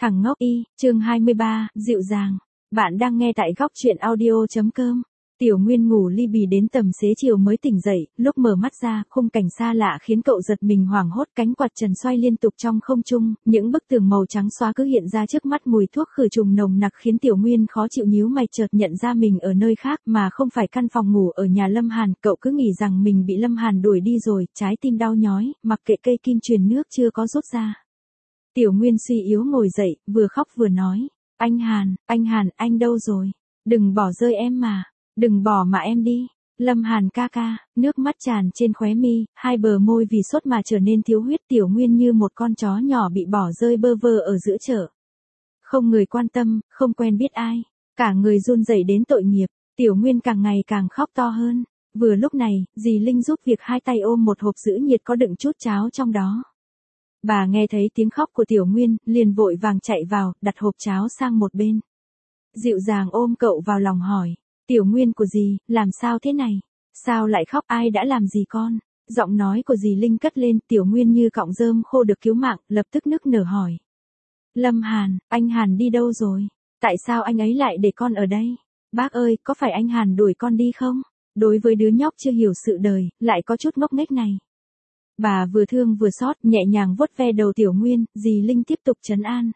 Thằng ngốc y, chương 23, dịu dàng. Bạn đang nghe tại góc truyện audio.com. Tiểu Nguyên ngủ li bì đến tầm xế chiều mới tỉnh dậy, lúc mở mắt ra, khung cảnh xa lạ khiến cậu giật mình hoảng hốt, cánh quạt trần xoay liên tục trong không trung, những bức tường màu trắng xóa cứ hiện ra trước mắt, mùi thuốc khử trùng nồng nặc khiến Tiểu Nguyên khó chịu, nhíu mày chợt nhận ra mình ở nơi khác mà không phải căn phòng ngủ ở nhà Lâm Hàn, cậu cứ nghĩ rằng mình bị Lâm Hàn đuổi đi rồi, trái tim đau nhói, mặc kệ cây kim truyền nước chưa có rút ra. Tiểu Nguyên suy yếu ngồi dậy, vừa khóc vừa nói, anh Hàn, anh đâu rồi? Đừng bỏ rơi em mà, đừng bỏ mà em đi. Lâm Hàn ca ca, nước mắt tràn trên khóe mi, hai bờ môi vì sốt mà trở nên thiếu huyết. Tiểu Nguyên như một con chó nhỏ bị bỏ rơi bơ vơ ở giữa chợ. Không người quan tâm, không quen biết ai, cả người run rẩy đến tội nghiệp. Tiểu Nguyên càng ngày càng khóc to hơn. Vừa lúc này, dì Linh giúp việc hai tay ôm một hộp giữ nhiệt có đựng chút cháo trong đó. Bà nghe thấy tiếng khóc của Tiểu Nguyên, liền vội vàng chạy vào, đặt hộp cháo sang một bên. Dịu dàng ôm cậu vào lòng hỏi, Tiểu Nguyên của dì, làm sao thế này? Sao lại khóc, ai đã làm gì con? Giọng nói của dì Linh cất lên, Tiểu Nguyên như cọng rơm khô được cứu mạng, lập tức nức nở hỏi. Lâm Hàn, anh Hàn đi đâu rồi? Tại sao anh ấy lại để con ở đây? Bác ơi, có phải anh Hàn đuổi con đi không? Đối với đứa nhóc chưa hiểu sự đời, lại có chút ngốc nghếch này. Bà vừa thương vừa xót, nhẹ nhàng vuốt ve đầu Tiểu Nguyên, dì Linh tiếp tục trấn an.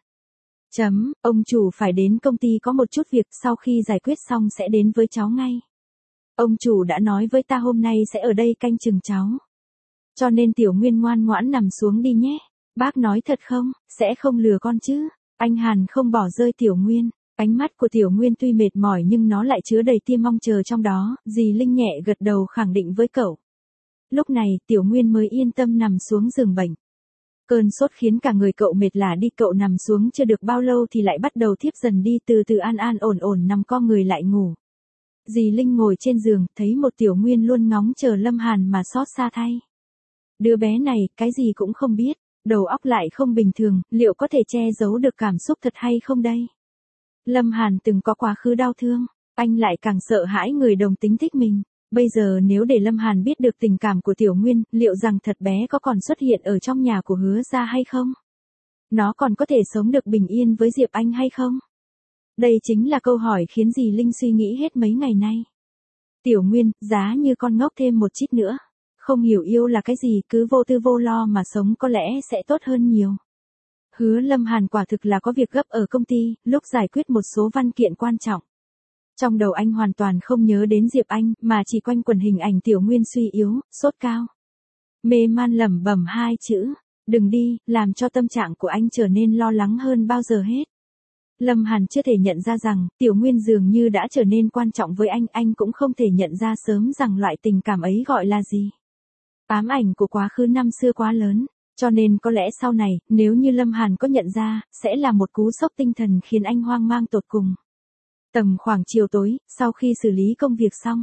Ông chủ phải đến công ty có một chút việc, sau khi giải quyết xong sẽ đến với cháu ngay. Ông chủ đã nói với ta hôm nay sẽ ở đây canh chừng cháu. Cho nên Tiểu Nguyên ngoan ngoãn nằm xuống đi nhé. Bác nói thật không, sẽ không lừa con chứ. Anh Hàn không bỏ rơi Tiểu Nguyên. Ánh mắt của Tiểu Nguyên tuy mệt mỏi nhưng nó lại chứa đầy tia mong chờ trong đó, dì Linh nhẹ gật đầu khẳng định với cậu. Lúc này, Tiểu Nguyên mới yên tâm nằm xuống giường bệnh. Cơn sốt khiến cả người cậu mệt lả đi, cậu nằm xuống chưa được bao lâu thì lại bắt đầu thiếp dần đi, từ từ an ổn nằm co người lại ngủ. Dì Linh ngồi trên giường, thấy một Tiểu Nguyên luôn ngóng chờ Lâm Hàn mà xót xa thay. Đứa bé này, cái gì cũng không biết, đầu óc lại không bình thường, liệu có thể che giấu được cảm xúc thật hay không đây? Lâm Hàn từng có quá khứ đau thương, anh lại càng sợ hãi người đồng tính thích mình. Bây giờ nếu để Lâm Hàn biết được tình cảm của Tiểu Nguyên, liệu rằng thật bé có còn xuất hiện ở trong nhà của Hứa gia hay không? Nó còn có thể sống được bình yên với Diệp Anh hay không? Đây chính là câu hỏi khiến dì Linh suy nghĩ hết mấy ngày nay. Tiểu Nguyên, giá như con ngốc thêm một chút nữa. Không hiểu yêu là cái gì, cứ vô tư vô lo mà sống có lẽ sẽ tốt hơn nhiều. Hứa Lâm Hàn quả thực là có việc gấp ở công ty, lúc giải quyết một số văn kiện quan trọng. Trong đầu anh hoàn toàn không nhớ đến Diệp Anh, mà chỉ quanh quẩn hình ảnh Tiểu Nguyên suy yếu, sốt cao. Mê man lẩm bẩm hai chữ, đừng đi, làm cho tâm trạng của anh trở nên lo lắng hơn bao giờ hết. Lâm Hàn chưa thể nhận ra rằng, Tiểu Nguyên dường như đã trở nên quan trọng với anh cũng không thể nhận ra sớm rằng loại tình cảm ấy gọi là gì. Ám ảnh của quá khứ năm xưa quá lớn, cho nên có lẽ sau này, nếu như Lâm Hàn có nhận ra, sẽ là một cú sốc tinh thần khiến anh hoang mang tột cùng. Tầm khoảng chiều tối, sau khi xử lý công việc xong.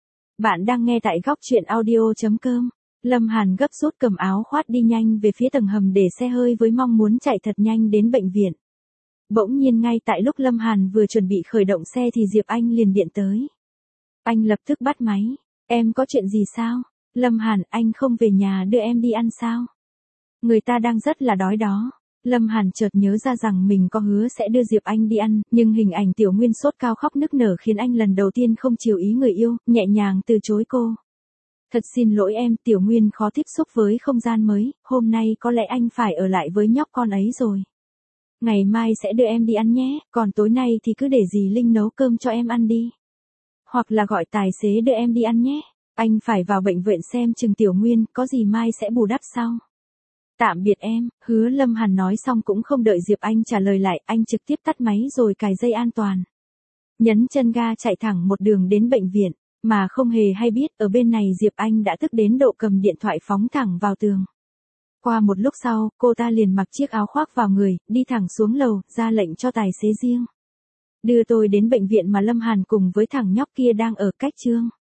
Bạn đang nghe tại góc truyện audio.com. Lâm Hàn gấp rút cầm áo khoác đi nhanh về phía tầng hầm để xe hơi với mong muốn chạy thật nhanh đến bệnh viện. Bỗng nhiên ngay tại lúc Lâm Hàn vừa chuẩn bị khởi động xe thì Diệp Anh liền điện tới. Anh lập tức bắt máy. Em có chuyện gì sao? Lâm Hàn, anh không về nhà đưa em đi ăn sao? Người ta đang rất là đói đó. Lâm Hàn chợt nhớ ra rằng mình có hứa sẽ đưa Diệp Anh đi ăn, nhưng hình ảnh Tiểu Nguyên sốt cao khóc nức nở khiến anh lần đầu tiên không chiều ý người yêu, nhẹ nhàng từ chối cô. Thật xin lỗi em, Tiểu Nguyên khó tiếp xúc với không gian mới, hôm nay có lẽ anh phải ở lại với nhóc con ấy rồi. Ngày mai sẽ đưa em đi ăn nhé, còn tối nay thì cứ để dì Linh nấu cơm cho em ăn đi. Hoặc là gọi tài xế đưa em đi ăn nhé, anh phải vào bệnh viện xem chừng Tiểu Nguyên, có gì mai sẽ bù đắp sau. Tạm biệt em, Hứa Lâm Hàn nói xong cũng không đợi Diệp Anh trả lời lại, anh trực tiếp tắt máy rồi cài dây an toàn. Nhấn chân ga chạy thẳng một đường đến bệnh viện, mà không hề hay biết, ở bên này Diệp Anh đã tức đến độ cầm điện thoại phóng thẳng vào tường. Qua một lúc sau, cô ta liền mặc chiếc áo khoác vào người, đi thẳng xuống lầu, ra lệnh cho tài xế riêng. Đưa tôi đến bệnh viện mà Lâm Hàn cùng với thằng nhóc kia đang ở cách Trương.